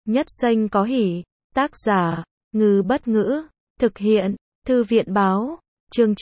Nhất Xanh có hỉ. Tác giả, Ngư Bất Ngữ. Thực hiện, Thư viện Báo. Chương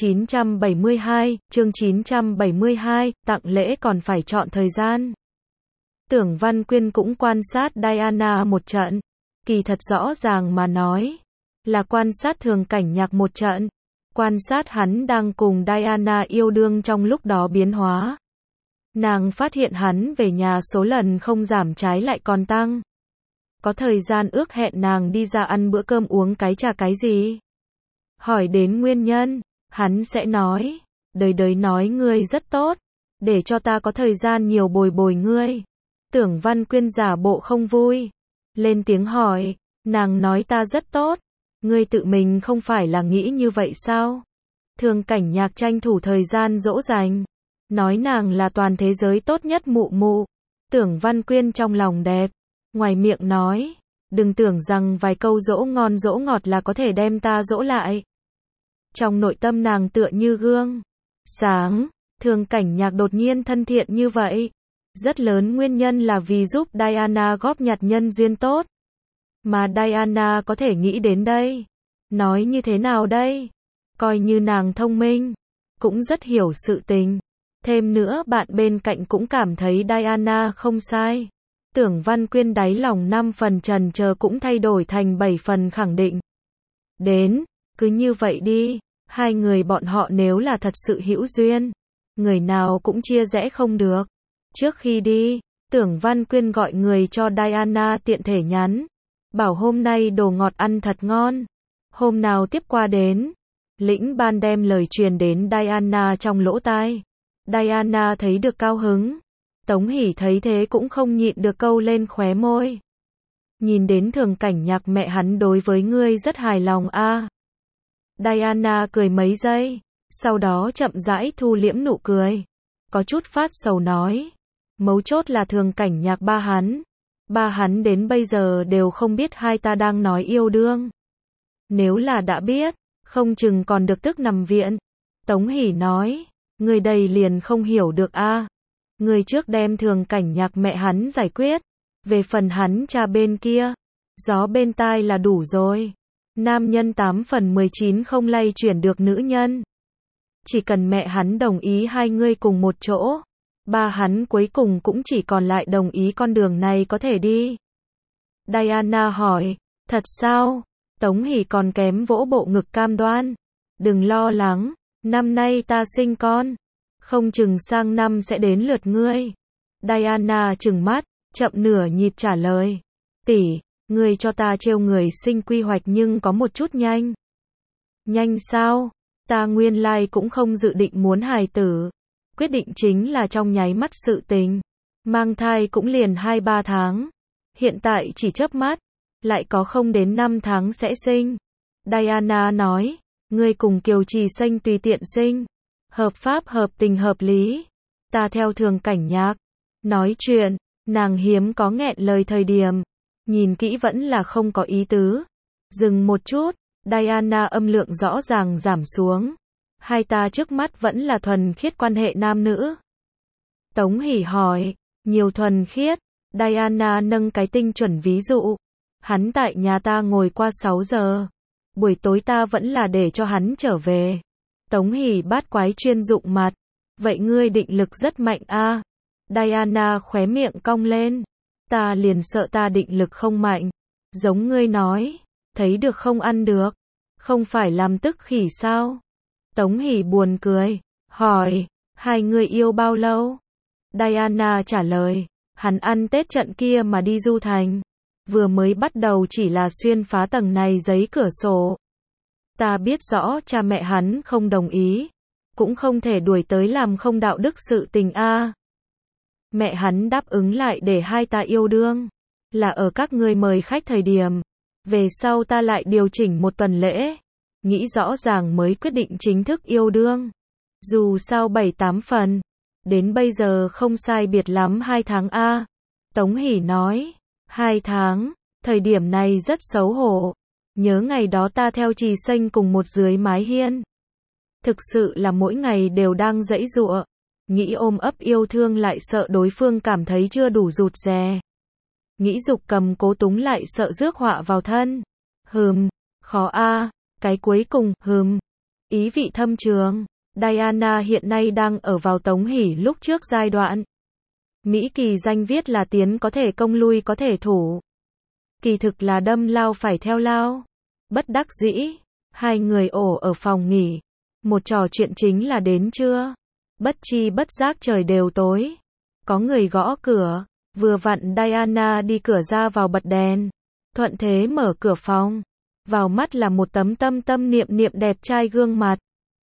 972, tặng lễ còn phải chọn thời gian. Tưởng Văn Quyên cũng quan sát Diana một trận. Kỳ thật rõ ràng mà nói, là quan sát Thường Cảnh Nhạc một trận. Quan sát hắn đang cùng Diana yêu đương trong lúc đó biến hóa. Nàng phát hiện hắn về nhà số lần không giảm trái lại còn tăng. Có thời gian ước hẹn nàng đi ra ăn bữa cơm uống cái trà cái gì. Hỏi đến nguyên nhân, hắn sẽ nói, đời nói ngươi rất tốt, để cho ta có thời gian nhiều bồi bồi ngươi. Tưởng Văn Quyên giả bộ không vui, lên tiếng hỏi, nàng nói ta rất tốt, ngươi tự mình không phải là nghĩ như vậy sao? Thường Cảnh Nhạc tranh thủ thời gian dỗ dành, nói nàng là toàn thế giới tốt nhất mụ mụ. Tưởng Văn Quyên trong lòng đẹp, ngoài miệng nói, đừng tưởng rằng vài câu dỗ ngon dỗ ngọt là có thể đem ta dỗ lại. Trong nội tâm nàng tựa như gương sáng, Thường Cảnh Nhạc đột nhiên thân thiện như vậy. Rất lớn nguyên nhân là vì giúp Diana góp nhặt nhân duyên tốt. Mà Diana có thể nghĩ đến đây. Nói như thế nào đây? Coi như nàng thông minh, cũng rất hiểu sự tình. Thêm nữa bạn bên cạnh cũng cảm thấy Diana không sai. Tưởng Văn Quyên đáy lòng 5 phần trần chờ cũng thay đổi thành 7 phần khẳng định. Đến, cứ như vậy đi, hai người bọn họ nếu là thật sự hữu duyên, người nào cũng chia rẽ không được. Trước khi đi, Tưởng Văn Quyên gọi người cho Diana tiện thể nhắn, bảo hôm nay đồ ngọt ăn thật ngon. Hôm nào tiếp qua đến, Lĩnh Ban đem lời truyền đến Diana trong lỗ tai. Diana thấy được cao hứng. Tống Hỷ thấy thế cũng không nhịn được câu lên khóe môi. Nhìn đến Thường Cảnh Nhạc mẹ hắn đối với ngươi rất hài lòng a. Diana cười mấy giây, sau đó chậm rãi thu liễm nụ cười. Có chút phát sầu nói, mấu chốt là Thường Cảnh Nhạc ba hắn đến bây giờ đều không biết hai ta đang nói yêu đương. Nếu là đã biết, không chừng còn được tức nằm viện. Tống Hỷ nói, người đây liền không hiểu được a. Người trước đem Thường Cảnh Nhạc mẹ hắn giải quyết, về phần hắn cha bên kia, gió bên tai là đủ rồi. Nam nhân 8 phần 19 không lay chuyển được nữ nhân. Chỉ cần mẹ hắn đồng ý hai người cùng một chỗ, ba hắn cuối cùng cũng chỉ còn lại đồng ý con đường này có thể đi. Diana hỏi, thật sao? Tống Hỷ còn kém vỗ bộ ngực cam đoan. Đừng lo lắng, năm nay ta sinh con, không chừng sang năm sẽ đến lượt ngươi. Diana trừng mắt, chậm nửa nhịp trả lời. Tỷ, ngươi cho ta trêu người sinh quy hoạch nhưng có một chút nhanh. Nhanh sao? Ta nguyên lai cũng không dự định muốn hài tử. Quyết định chính là trong nháy mắt sự tình. Mang thai cũng liền 2-3 tháng. Hiện tại chỉ chớp mắt, lại có không đến 5 tháng sẽ sinh. Diana nói, ngươi cùng Kiều Trì Xanh tùy tiện sinh. Hợp pháp hợp tình hợp lý. Ta theo Thường Cảnh Nhạc. Nói chuyện, nàng hiếm có nghẹn lời thời điểm. Nhìn kỹ vẫn là không có ý tứ. Dừng một chút, Diana âm lượng rõ ràng giảm xuống. Hai ta trước mắt vẫn là thuần khiết quan hệ nam nữ. Tống Hỷ hỏi, nhiều thuần khiết. Diana nâng cái tinh chuẩn ví dụ. Hắn tại nhà ta ngồi qua 6 giờ. Buổi tối ta vẫn là để cho hắn trở về. Tống Hỷ bát quái chuyên dụng mặt. Vậy ngươi định lực rất mạnh a. Diana khóe miệng cong lên. Ta liền sợ ta định lực không mạnh. Giống ngươi nói, thấy được không ăn được. Không phải làm tức khỉ sao? Tống Hỷ buồn cười, hỏi, hai người yêu bao lâu? Diana trả lời, hắn ăn Tết trận kia mà đi du thành. Vừa mới bắt đầu chỉ là xuyên phá tầng này giấy cửa sổ. Ta biết rõ cha mẹ hắn không đồng ý, cũng không thể đuổi tới làm không đạo đức sự tình a. Mẹ hắn đáp ứng lại để hai ta yêu đương, là ở các ngươi mời khách thời điểm. Về sau ta lại điều chỉnh một tuần lễ, nghĩ rõ ràng mới quyết định chính thức yêu đương. Dù sao 7-8 phần, đến bây giờ không sai biệt lắm 2 tháng a. Tống Hỷ nói, 2 tháng, thời điểm này rất xấu hổ. Nhớ ngày đó ta theo Trì Xanh cùng một dưới mái hiên. Thực sự là mỗi ngày đều đang giãy giụa. Nghĩ ôm ấp yêu thương lại sợ đối phương cảm thấy chưa đủ rụt rè. nghĩ Dục Cầm cố túng lại sợ rước họa vào thân. Khó a, cái cuối cùng, ý vị thâm trường. Diana hiện nay đang ở vào Tống Hỷ lúc trước giai đoạn. Mỹ Kỳ danh viết là tiến có thể công lui có thể thủ. Kỳ thực là đâm lao phải theo lao. Bất đắc dĩ, hai người ổ ở phòng nghỉ. Một trò chuyện chính là đến trưa. Bất chi bất giác trời đều tối. Có người gõ cửa, vừa vặn Diana đi cửa ra vào bật đèn. Thuận thế mở cửa phòng. Vào mắt là một tấm tâm tâm niệm niệm đẹp trai gương mặt.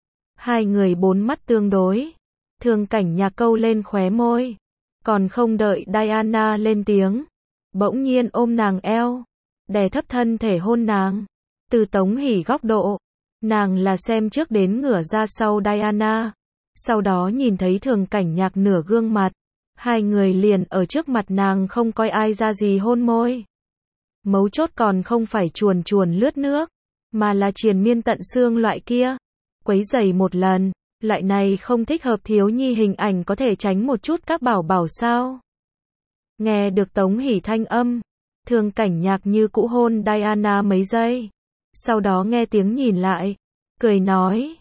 Hai người bốn mắt tương đối. Thường Cảnh Nhạc câu lên khóe môi. Còn không đợi Diana lên tiếng. Bỗng nhiên ôm nàng eo. Đè thấp thân thể hôn nàng. Từ Tống Hỷ góc độ. Nàng là xem trước đến ngửa ra sau Diana. Sau đó nhìn thấy Thường Cảnh Nhạc nửa gương mặt. Hai người liền ở trước mặt nàng không coi ai ra gì hôn môi. Mấu chốt còn không phải chuồn chuồn lướt nước. Mà là triền miên tận xương loại kia. Quấy rầy một lần. Loại này không thích hợp thiếu nhi hình ảnh có thể tránh một chút các bảo bảo sao. Nghe được Tống Hỷ thanh âm. Thường Cảnh Nhạc như cũ hôn Diana mấy giây. Sau đó nghe tiếng nhìn lại. Cười nói.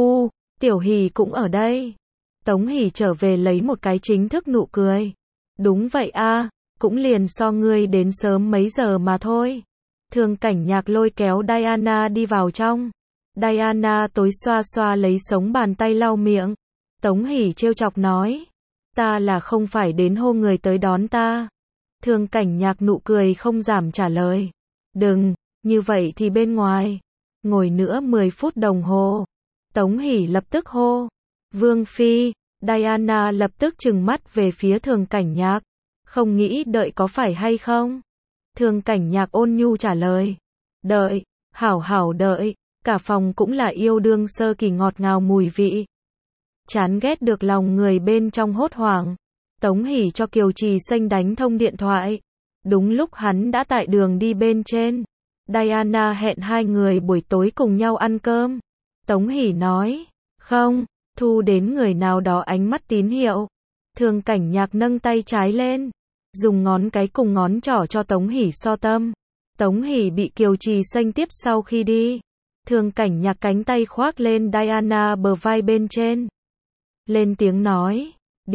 Tiểu Hỷ cũng ở đây. Tống Hỷ trở về lấy một cái chính thức nụ cười. Đúng vậy a, cũng liền so ngươi đến sớm mấy giờ mà thôi. Thường Cảnh Nhạc lôi kéo Diana đi vào trong. Diana tối xoa xoa lấy sống bàn tay lau miệng. Tống Hỷ trêu chọc nói. Ta là không phải đến hô người tới đón ta. Thường Cảnh Nhạc nụ cười không giảm trả lời. Đừng, như vậy thì bên ngoài. Ngồi nữa 10 phút đồng hồ. Tống Hỷ lập tức hô. Vương Phi. Diana lập tức trừng mắt về phía Thường Cảnh Nhạc. Không nghĩ đợi có phải hay không? Thường Cảnh Nhạc ôn nhu trả lời. Đợi, hảo đợi. Cả phòng cũng là yêu đương sơ kỳ ngọt ngào mùi vị. Chán ghét được lòng người bên trong hốt hoảng. Tống Hỷ cho Kiều Trì Xanh đánh thông điện thoại. Đúng lúc hắn đã tại đường đi bên trên. Diana hẹn hai người buổi tối cùng nhau ăn cơm. Tống Hỷ nói. Không, thu đến người nào đó ánh mắt tín hiệu. Thường Cảnh Nhạc nâng tay trái lên. Dùng ngón cái cùng ngón trỏ cho Tống Hỷ so tâm. Tống Hỷ bị Kiều Trì Xanh tiếp sau khi đi. Thường Cảnh Nhạc cánh tay khoác lên Diana bờ vai bên trên. Lên tiếng nói.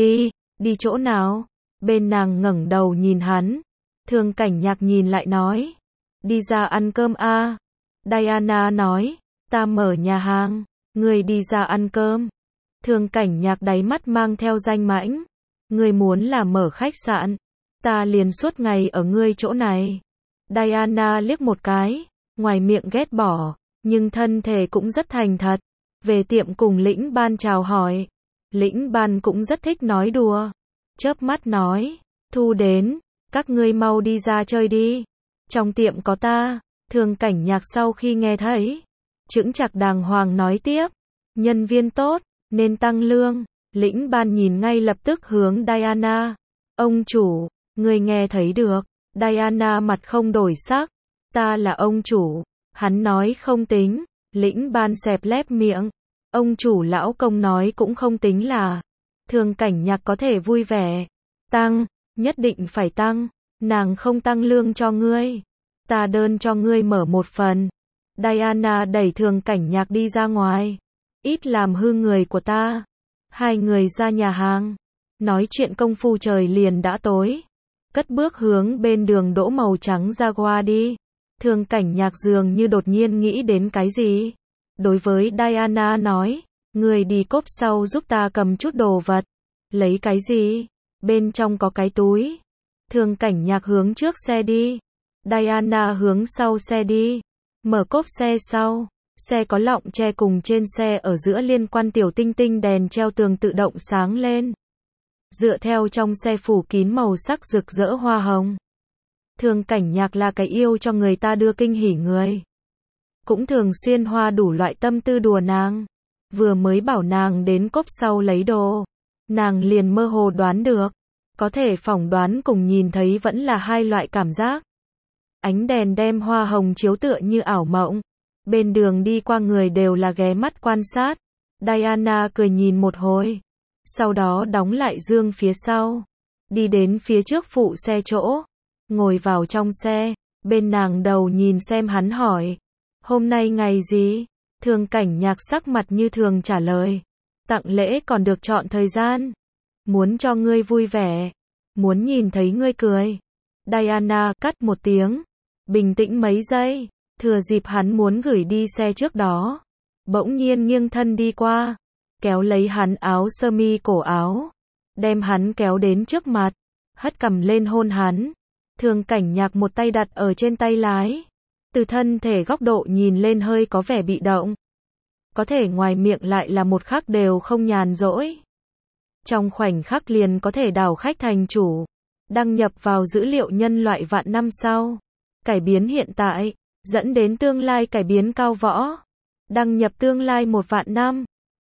Đi chỗ nào? Bên nàng ngẩng đầu nhìn hắn. Thường Cảnh Nhạc nhìn lại nói. Đi ra ăn cơm a. Diana nói. Ta mở nhà hàng. Người đi ra ăn cơm. Thường Cảnh Nhạc đáy mắt mang theo danh mãnh. Người muốn là mở khách sạn. Ta liền suốt ngày ở ngươi chỗ này. Diana liếc một cái. Ngoài miệng ghét bỏ. Nhưng thân thể cũng rất thành thật. Về tiệm cùng Lĩnh Ban chào hỏi. Lĩnh Ban cũng rất thích nói đùa. Chớp mắt nói. Thu đến. Các ngươi mau đi ra chơi đi. Trong tiệm có ta. Thường Cảnh Nhạc sau khi nghe thấy. Chững chạc đàng hoàng nói tiếp. Nhân viên tốt. Nên tăng lương. Lĩnh Ban nhìn ngay lập tức hướng Diana. Ông chủ. Ngươi nghe thấy được. Diana mặt không đổi sắc. Ta là ông chủ. Hắn nói không tính. Lĩnh Ban xẹp lép miệng. Ông chủ lão công nói cũng không tính là. Thường Cảnh Nhạc có thể vui vẻ. Tăng, nhất định phải tăng. Nàng không tăng lương cho ngươi. Ta đơn cho ngươi mở một phần. Diana đẩy Thường Cảnh Nhạc đi ra ngoài. Ít làm hư người của ta. Hai người ra nhà hàng. Nói chuyện công phu trời liền đã tối. Cất bước hướng bên đường đỗ màu trắng Jaguar đi. Thường Cảnh Nhạc dường như đột nhiên nghĩ đến cái gì. Đối với Diana nói. Người đi cốp sau giúp ta cầm chút đồ vật. Lấy cái gì? Bên trong có cái túi. Thường Cảnh Nhạc hướng trước xe đi. Diana hướng sau xe đi. Mở cốp xe sau. Xe có lọng che cùng trên xe ở giữa liên quan tiểu tinh tinh đèn treo tường tự động sáng lên. Dựa theo trong xe phủ kín màu sắc rực rỡ hoa hồng. Thường Cảnh Nhạc là cái yêu cho người ta đưa kinh hỉ người. Cũng thường xuyên hoa đủ loại tâm tư đùa nàng. Vừa mới bảo nàng đến cốp sau lấy đồ. Nàng liền mơ hồ đoán được. Có thể phỏng đoán cùng nhìn thấy vẫn là hai loại cảm giác. Ánh đèn đem hoa hồng chiếu tựa như ảo mộng. Bên đường đi qua người đều là ghé mắt quan sát. Diana cười nhìn một hồi. Sau đó đóng lại dương phía sau. Đi đến phía trước phụ xe chỗ. ngồi vào trong xe, bên nàng đầu nhìn xem hắn hỏi, hôm nay ngày gì? Thường Cảnh Nhạc sắc mặt như thường trả lời, tặng lễ còn được chọn thời gian, muốn cho ngươi vui vẻ, muốn nhìn thấy ngươi cười. Diana cắt một tiếng, bình tĩnh mấy giây, thừa dịp hắn muốn gửi đi xe trước đó, bỗng nhiên nghiêng thân đi qua, kéo lấy hắn áo sơ mi cổ áo, đem hắn kéo đến trước mặt, hất cằm lên hôn hắn. Thường Cảnh Nhạc một tay đặt ở trên tay lái, từ thân thể góc độ nhìn lên hơi có vẻ bị động, có thể ngoài miệng lại là một khắc đều không nhàn rỗi. Trong khoảnh khắc liền có thể đảo khách thành chủ, đăng nhập vào dữ liệu nhân loại vạn năm sau, cải biến hiện tại, dẫn đến tương lai cải biến cao võ, đăng nhập tương lai 1 vạn năm.